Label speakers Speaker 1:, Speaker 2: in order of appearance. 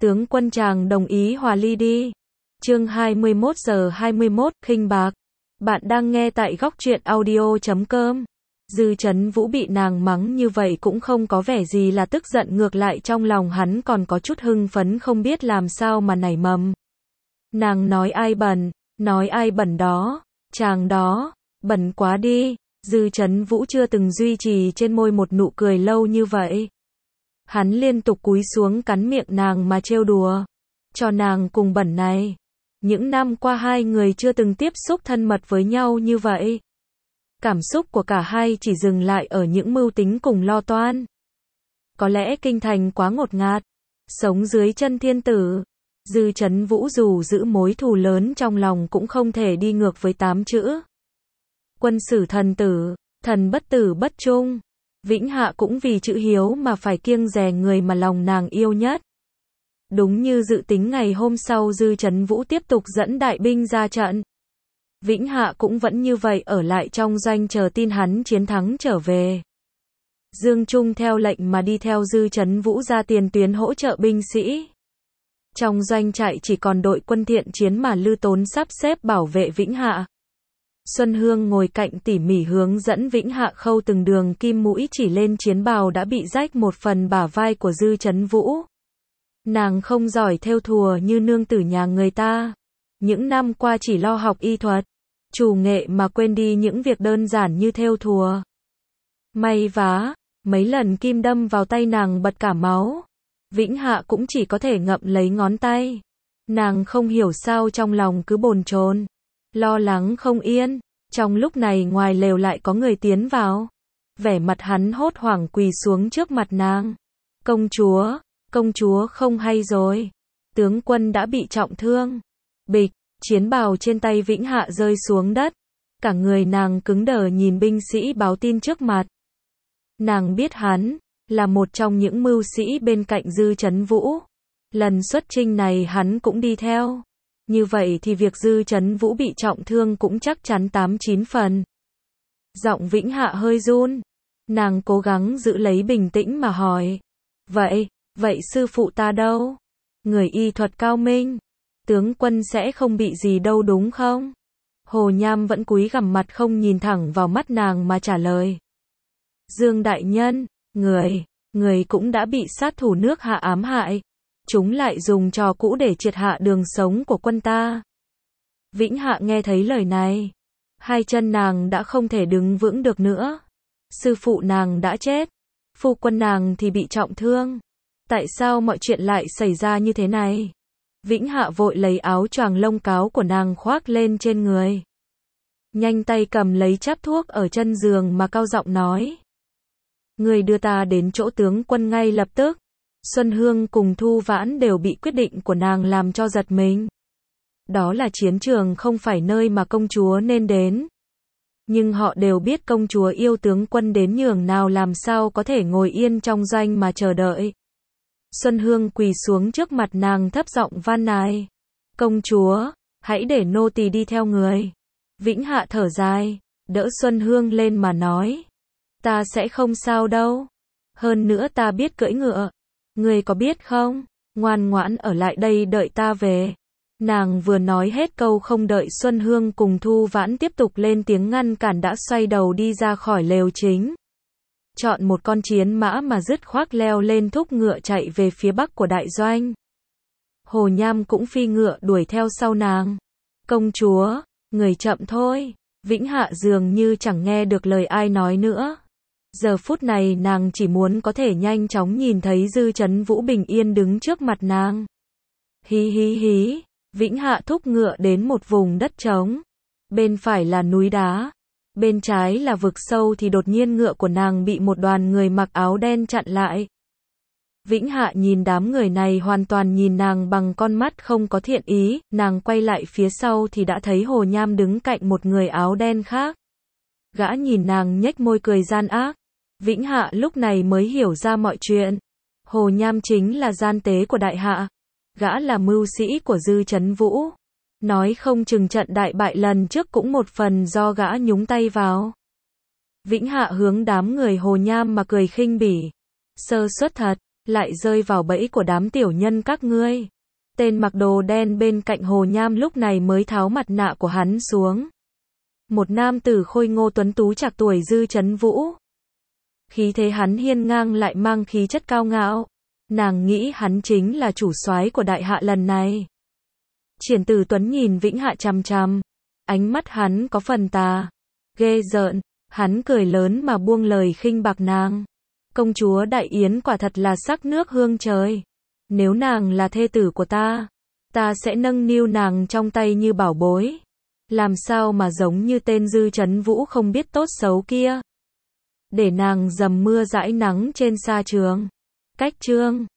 Speaker 1: Tướng quân chàng đồng ý hòa ly đi. Chương 21:21, khinh bạc. Bạn đang nghe tại góc truyện audio.com. Dư Chấn Vũ bị nàng mắng như vậy cũng không có vẻ gì là tức giận, ngược lại trong lòng hắn còn có chút hưng phấn không biết làm sao mà nảy mầm. Nàng nói ai bẩn đó, chàng đó, bẩn quá đi. Dư Chấn Vũ chưa từng duy trì trên môi một nụ cười lâu như vậy. Hắn liên tục cúi xuống cắn miệng nàng mà trêu đùa. Cho nàng cùng bẩn này. Những năm qua hai người chưa từng tiếp xúc thân mật với nhau như vậy. Cảm xúc của cả hai chỉ dừng lại ở những mưu tính cùng lo toan. Có lẽ kinh thành quá ngột ngạt. Sống dưới chân thiên tử. Dư Chấn Vũ dù giữ mối thù lớn trong lòng cũng không thể đi ngược với 8 chữ. Quân sử thần tử, thần bất tử bất trung. Vĩnh Hạ cũng vì chữ hiếu mà phải kiêng dè người mà lòng nàng yêu nhất. Đúng như dự tính, ngày hôm sau Dư Chấn Vũ tiếp tục dẫn đại binh ra trận. Vĩnh Hạ cũng vẫn như vậy ở lại trong doanh chờ tin hắn chiến thắng trở về. Dương Trung theo lệnh mà đi theo Dư Chấn Vũ ra tiền tuyến hỗ trợ binh sĩ. Trong doanh trại chỉ còn đội quân thiện chiến mà Lư Tốn sắp xếp bảo vệ Vĩnh Hạ. Xuân Hương ngồi cạnh tỉ mỉ hướng dẫn Vĩnh Hạ khâu từng đường kim mũi chỉ lên chiến bào đã bị rách một phần bả vai của Dư Chấn Vũ. Nàng không giỏi thêu thùa như nương tử nhà người ta. Những năm qua chỉ lo học y thuật, chủ nghệ mà quên đi những việc đơn giản như thêu thùa. May vá, mấy lần kim đâm vào tay nàng bật cả máu. Vĩnh Hạ cũng chỉ có thể ngậm lấy ngón tay. Nàng không hiểu sao trong lòng cứ bồn chồn, lo lắng không yên. Trong lúc này ngoài lều lại có người tiến vào. Vẻ mặt hắn hốt hoảng quỳ xuống trước mặt nàng. Công chúa không hay rồi. Tướng quân đã bị trọng thương. Bịch, chiến bào trên tay Vĩnh Hạ rơi xuống đất. Cả người nàng cứng đờ nhìn binh sĩ báo tin trước mặt. Nàng biết hắn là một trong những mưu sĩ bên cạnh Dư Chấn Vũ. Lần xuất chinh này hắn cũng đi theo. Như vậy thì việc Dư Chấn Vũ bị trọng thương cũng chắc chắn 8-9 phần. Giọng Vĩnh Hạ hơi run. Nàng cố gắng giữ lấy bình tĩnh mà hỏi. Vậy sư phụ ta đâu? Người y thuật cao minh. Tướng quân sẽ không bị gì đâu đúng không? Hồ Nham vẫn cúi gằm mặt không nhìn thẳng vào mắt nàng mà trả lời. Dương đại nhân, người cũng đã bị sát thủ nước Hạ ám hại. Chúng lại dùng trò cũ để triệt hạ đường sống của quân ta. Vĩnh Hạ nghe thấy lời này. Hai chân nàng đã không thể đứng vững được nữa. Sư phụ nàng đã chết. Phu quân nàng thì bị trọng thương. Tại sao mọi chuyện lại xảy ra như thế này? Vĩnh Hạ vội lấy áo choàng lông cáo của nàng khoác lên trên người. Nhanh tay cầm lấy cháp thuốc ở chân giường mà cao giọng nói. Người đưa ta đến chỗ tướng quân ngay lập tức. Xuân Hương cùng Thu Vãn đều bị quyết định của nàng làm cho giật mình. Đó là chiến trường không phải nơi mà công chúa nên đến. Nhưng họ đều biết công chúa yêu tướng quân đến nhường nào, làm sao có thể ngồi yên trong doanh mà chờ đợi. Xuân Hương quỳ xuống trước mặt nàng thấp giọng van nài. Công chúa, hãy để nô tỳ đi theo người. Vĩnh Hạ thở dài, đỡ Xuân Hương lên mà nói. Ta sẽ không sao đâu. Hơn nữa ta biết cưỡi ngựa. Người có biết không? Ngoan ngoãn ở lại đây đợi ta về. Nàng vừa nói hết câu không đợi Xuân Hương cùng Thu Vãn tiếp tục lên tiếng ngăn cản đã xoay đầu đi ra khỏi lều chính. Chọn một con chiến mã mà dứt khoát leo lên thúc ngựa chạy về phía bắc của đại doanh. Hồ Nham cũng phi ngựa đuổi theo sau nàng. Công chúa, người chậm thôi. Vĩnh Hạ dường như chẳng nghe được lời ai nói nữa. Giờ phút này nàng chỉ muốn có thể nhanh chóng nhìn thấy Dư Chấn Vũ bình yên đứng trước mặt nàng. Hí. Vĩnh Hạ thúc ngựa đến một vùng đất trống. Bên phải là núi đá. Bên trái là vực sâu thì đột nhiên ngựa của nàng bị một đoàn người mặc áo đen chặn lại. Vĩnh Hạ nhìn đám người này hoàn toàn nhìn nàng bằng con mắt không có thiện ý, nàng quay lại phía sau thì đã thấy Hồ Nham đứng cạnh một người áo đen khác. Gã nhìn nàng nhếch môi cười gian ác. Vĩnh Hạ lúc này mới hiểu ra mọi chuyện. Hồ Nham chính là gian tế của đại hạ. Gã là mưu sĩ của Dư Chấn Vũ. Nói không chừng trận đại bại lần trước cũng một phần do gã nhúng tay vào. Vĩnh Hạ hướng đám người Hồ Nham mà cười khinh bỉ. Sơ suất thật, lại rơi vào bẫy của đám tiểu nhân các ngươi. Tên mặc đồ đen bên cạnh Hồ Nham lúc này mới tháo mặt nạ của hắn xuống. Một nam tử khôi ngô tuấn tú trạc tuổi Dư Chấn Vũ. Khí thế hắn hiên ngang lại mang khí chất cao ngạo. Nàng nghĩ hắn chính là chủ soái của đại hạ lần này. Triển Tử Tuấn nhìn Vĩnh Hạ chằm chằm. Ánh mắt hắn có phần tà. Ghê rợn. Hắn cười lớn mà buông lời khinh bạc nàng. Công chúa Đại Yến quả thật là sắc nước hương trời. Nếu nàng là thê tử của ta sẽ nâng niu nàng trong tay như bảo bối. Làm sao mà giống như tên Dư Chấn Vũ không biết tốt xấu kia. Để nàng dầm mưa dãi nắng trên sa trường. Cách chương